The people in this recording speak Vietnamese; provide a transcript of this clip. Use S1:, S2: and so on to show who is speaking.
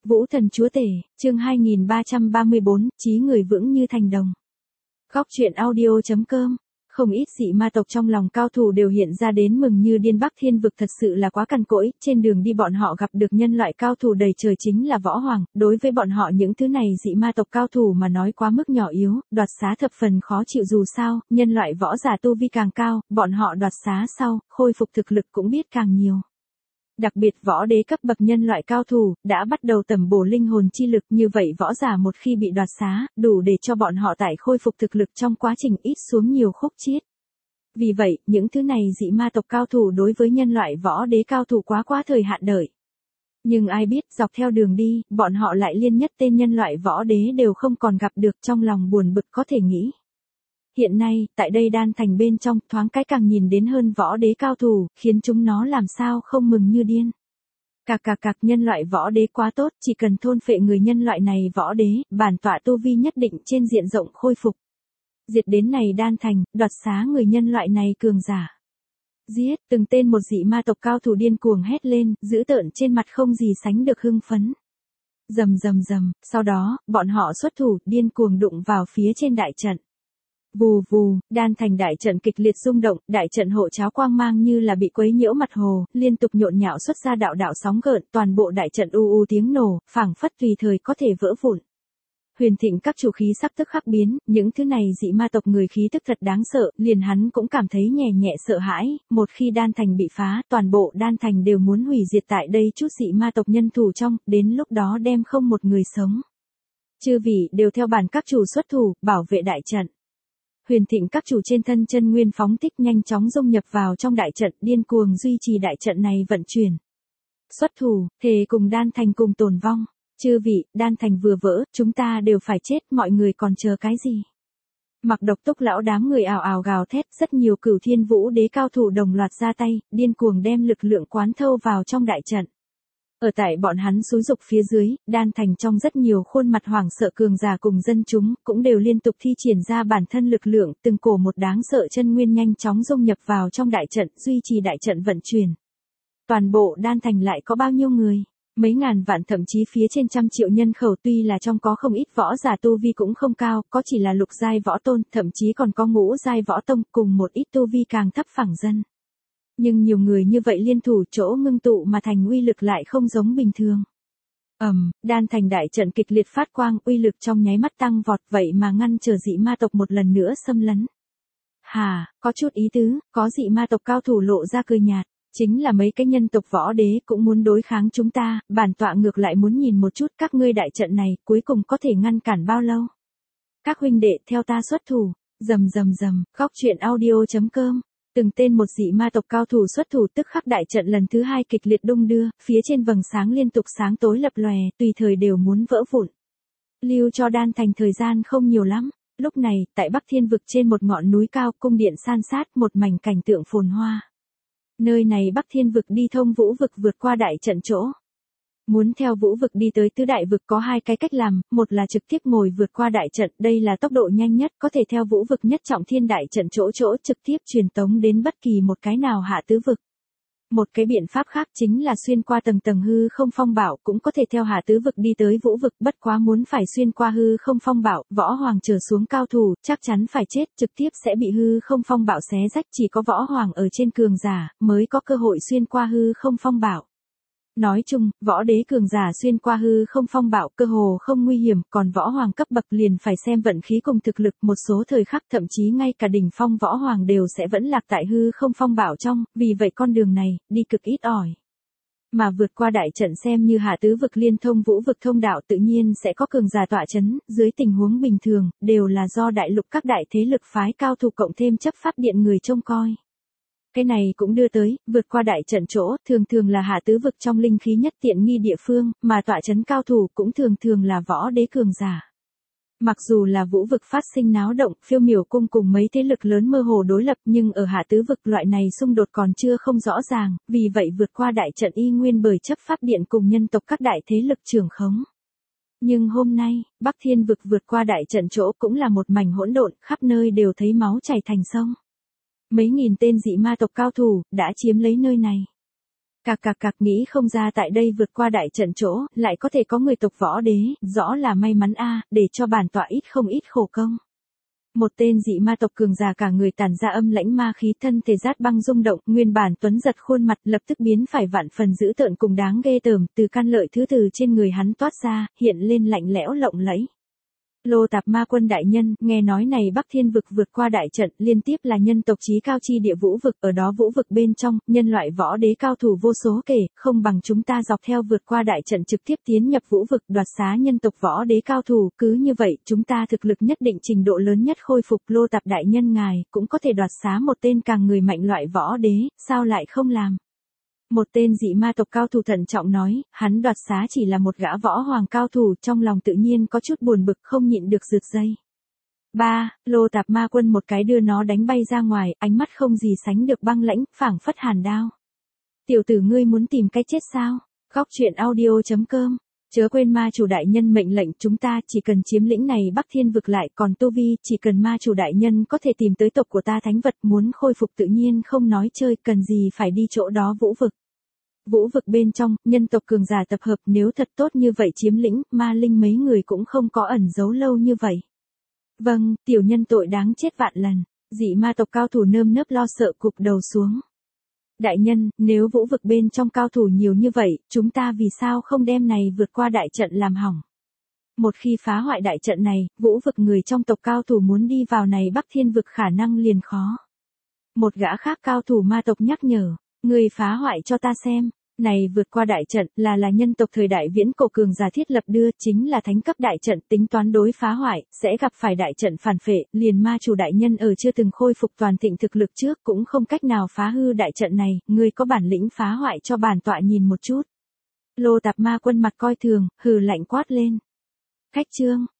S1: Vũ thần chúa tể, chương 2334, chí người vững như thành đồng. Góc truyện audio.com. Không ít dị ma tộc trong lòng cao thủ đều hiện ra đến mừng như điên. Bắc Thiên vực thật sự là quá cằn cỗi, trên đường đi bọn họ gặp được nhân loại cao thủ đầy trời chính là võ hoàng, đối với bọn họ những thứ này dị ma tộc cao thủ mà nói quá mức nhỏ yếu, đoạt xá thập phần khó chịu dù sao, nhân loại võ giả tu vi càng cao, bọn họ đoạt xá sau, khôi phục thực lực cũng biết càng nhiều. Đặc biệt võ đế cấp bậc nhân loại cao thủ, đã bắt đầu tẩm bổ linh hồn chi lực, như vậy võ giả một khi bị đoạt xá, đủ để cho bọn họ tải khôi phục thực lực trong quá trình ít xuống nhiều khúc chiết. Vì vậy, những thứ này dị ma tộc cao thủ đối với nhân loại võ đế cao thủ quá thời hạn đợi. Nhưng ai biết dọc theo đường đi, bọn họ lại liên nhất tên nhân loại võ đế đều không còn gặp được, trong lòng buồn bực có thể nghĩ. Hiện nay, tại đây Đan Thành bên trong, thoáng cái càng nhìn đến hơn võ đế cao thủ, khiến chúng nó làm sao không mừng như điên. Cạc nhân loại võ đế quá tốt, chỉ cần thôn phệ người nhân loại này võ đế, bản tọa tu vi nhất định trên diện rộng khôi phục. Diệt đến này Đan Thành, đoạt xá người nhân loại này cường giả. Giết, từng tên một dị ma tộc cao thủ điên cuồng hét lên, dữ tợn trên mặt không gì sánh được hưng phấn. Rầm, sau đó, bọn họ xuất thủ, điên cuồng đụng vào phía trên đại trận. Vù vù, Đan Thành đại trận kịch liệt rung động, đại trận hộ cháo quang mang như là bị quấy nhiễu mặt hồ, liên tục nhộn nhạo xuất ra đạo sóng gợn, toàn bộ đại trận u tiếng nổ, phảng phất tùy thời có thể vỡ vụn. Huyền Thịnh các chủ khí sắc tức khắc biến, những thứ này dị ma tộc người khí tức thật đáng sợ, liền hắn cũng cảm thấy nhẹ sợ hãi, một khi Đan Thành bị phá, toàn bộ Đan Thành đều muốn hủy diệt tại đây chút dị ma tộc nhân thủ trong, đến lúc đó đem không một người sống. Chư vị đều theo bản các chủ xuất thủ, bảo vệ đại trận. Huyền Thịnh các chủ trên thân chân nguyên phóng thích nhanh chóng dung nhập vào trong đại trận, điên cuồng duy trì đại trận này vận chuyển. Xuất thủ, thề cùng Đan Thành cùng tồn vong. Chư vị, Đan Thành vừa vỡ, chúng ta đều phải chết, mọi người còn chờ cái gì? Mặc Độc Túc lão đám người ào ào gào thét, rất nhiều Cửu Thiên Vũ đế cao thủ đồng loạt ra tay, điên cuồng đem lực lượng quán thâu vào trong đại trận. Ở tại bọn hắn xúi dục phía dưới, Đan Thành trong rất nhiều khuôn mặt hoảng sợ cường giả cùng dân chúng, cũng đều liên tục thi triển ra bản thân lực lượng, từng cổ một đáng sợ chân nguyên nhanh chóng dung nhập vào trong đại trận, duy trì đại trận vận chuyển. Toàn bộ Đan Thành lại có bao nhiêu người? Mấy ngàn vạn thậm chí phía trên trăm triệu nhân khẩu, tuy là trong có không ít võ giả tu vi cũng không cao, có chỉ là lục giai võ tôn, thậm chí còn có ngũ giai võ tông, cùng một ít tu vi càng thấp phẳng dân. Nhưng nhiều người như vậy liên thủ chỗ ngưng tụ mà thành uy lực lại không giống bình thường. Đan Thành đại trận kịch liệt phát quang, uy lực trong nháy mắt tăng vọt, vậy mà ngăn trở dị ma tộc một lần nữa xâm lấn. Có chút ý tứ, có dị ma tộc cao thủ lộ ra cười nhạt. Chính là mấy cái nhân tộc võ đế cũng muốn đối kháng chúng ta, bản tọa ngược lại muốn nhìn một chút các ngươi đại trận này cuối cùng có thể ngăn cản bao lâu. Các huynh đệ theo ta xuất thủ, rầm, góc truyện audio.com. Từng tên một dị ma tộc cao thủ xuất thủ, tức khắc đại trận lần thứ hai kịch liệt đung đưa, phía trên vầng sáng liên tục sáng tối lập lòe, tùy thời đều muốn vỡ vụn. Lưu cho Đan Thành thời gian không nhiều lắm. Lúc này, tại Bắc Thiên vực trên một ngọn núi cao, cung điện san sát, một mảnh cảnh tượng phồn hoa. Nơi này Bắc Thiên vực đi thông Vũ vực vượt qua đại trận chỗ. Muốn theo Vũ vực đi tới tứ đại vực có hai cái cách làm, một là trực tiếp ngồi vượt qua đại trận, đây là tốc độ nhanh nhất, có thể theo Vũ vực nhất trọng thiên đại trận chỗ trực tiếp truyền tống đến bất kỳ một cái nào hạ tứ vực. Một cái biện pháp khác chính là xuyên qua tầng hư không phong bảo, cũng có thể theo hạ tứ vực đi tới Vũ vực, bất quá muốn phải xuyên qua hư không phong bảo, võ hoàng trở xuống cao thủ, chắc chắn phải chết, trực tiếp sẽ bị hư không phong bảo xé rách, chỉ có võ hoàng ở trên cường giả, mới có cơ hội xuyên qua hư không phong bảo. Nói chung, võ đế cường giả xuyên qua hư không phong bảo cơ hồ không nguy hiểm, còn võ hoàng cấp bậc liền phải xem vận khí cùng thực lực, một số thời khắc thậm chí ngay cả đỉnh phong võ hoàng đều sẽ vẫn lạc tại hư không phong bảo trong, vì vậy con đường này, đi cực ít ỏi. Mà vượt qua đại trận xem như hạ tứ vực liên thông Vũ vực thông đạo tự nhiên sẽ có cường giả tọa chấn, dưới tình huống bình thường, đều là do đại lục các đại thế lực phái cao thủ cộng thêm chấp pháp điện người trông coi. Cái này cũng đưa tới, vượt qua đại trận chỗ, thường là hạ tứ vực trong linh khí nhất tiện nghi địa phương, mà tọa chấn cao thủ cũng thường là võ đế cường giả. Mặc dù là Vũ vực phát sinh náo động, Phiêu Miểu cung cùng mấy thế lực lớn mơ hồ đối lập, nhưng ở hạ tứ vực loại này xung đột còn chưa không rõ ràng, vì vậy vượt qua đại trận y nguyên bởi chấp pháp điện cùng nhân tộc các đại thế lực trưởng khống. Nhưng hôm nay, Bắc Thiên vực vượt qua đại trận chỗ cũng là một mảnh hỗn độn, khắp nơi đều thấy máu chảy thành sông. Mấy nghìn tên dị ma tộc cao thủ đã chiếm lấy nơi này. Cạc nghĩ không ra tại đây vượt qua đại trận chỗ, lại có thể có người tộc võ đế, rõ là may mắn a, để cho bản tọa ít không ít khổ công. Một tên dị ma tộc cường già cả người tản ra âm lãnh ma khí, thân thể rát băng rung động, nguyên bản tuấn giật khuôn mặt lập tức biến phải vạn phần dữ tợn cùng đáng ghê tởm, từ căn lợi thứ từ trên người hắn toát ra, hiện lên lạnh lẽo lộng lẫy. Lô Tạp Ma Quân đại nhân, nghe nói này Bắc Thiên vực vượt qua đại trận, liên tiếp là nhân tộc chí cao chi địa vũ vực, ở đó vũ vực bên trong, nhân loại võ đế cao thủ vô số kể, không bằng chúng ta dọc theo vượt qua đại trận trực tiếp tiến nhập vũ vực, đoạt xá nhân tộc võ đế cao thủ, cứ như vậy, chúng ta thực lực nhất định trình độ lớn nhất khôi phục. Lô Tạp đại nhân ngài, cũng có thể đoạt xá một tên càng người mạnh loại võ đế, sao lại không làm? Một tên dị ma tộc cao thủ thận trọng nói, hắn đoạt xá chỉ là một gã võ hoàng cao thủ, trong lòng tự nhiên có chút buồn bực, không nhịn được rượt dây. Lô Tạp Ma Quân một cái đưa nó đánh bay ra ngoài, ánh mắt không gì sánh được băng lãnh, phảng phất hàn đao. Tiểu tử ngươi muốn tìm cái chết sao? Góc truyện audio.com. Chớ quên ma chủ đại nhân mệnh lệnh, chúng ta chỉ cần chiếm lĩnh này Bắc Thiên vực lại, còn tu vi, chỉ cần ma chủ đại nhân có thể tìm tới tộc của ta thánh vật, muốn khôi phục tự nhiên không nói chơi, cần gì phải đi chỗ đó vũ vực. Vũ vực bên trong, nhân tộc cường giả tập hợp, nếu thật tốt như vậy chiếm lĩnh, ma linh mấy người cũng không có ẩn giấu lâu như vậy. Vâng, tiểu nhân tội đáng chết vạn lần. Dị ma tộc cao thủ nơm nớp lo sợ cụp đầu xuống. Đại nhân, nếu vũ vực bên trong cao thủ nhiều như vậy, chúng ta vì sao không đem này vượt qua đại trận làm hỏng? Một khi phá hoại đại trận này, vũ vực người trong tộc cao thủ muốn đi vào này Bắc Thiên vực khả năng liền khó. Một gã khác cao thủ ma tộc nhắc nhở, người phá hoại cho ta xem. Này vượt qua đại trận là nhân tộc thời đại viễn cổ cường giả thiết lập đưa, chính là thánh cấp đại trận, tính toán đối phá hoại, sẽ gặp phải đại trận phản phệ, liền ma chủ đại nhân ở chưa từng khôi phục toàn thịnh thực lực trước cũng không cách nào phá hư đại trận này, ngươi có bản lĩnh phá hoại cho bản tọa nhìn một chút. Lô Tạp Ma Quân mặt coi thường, hừ lạnh quát lên. Khách trương,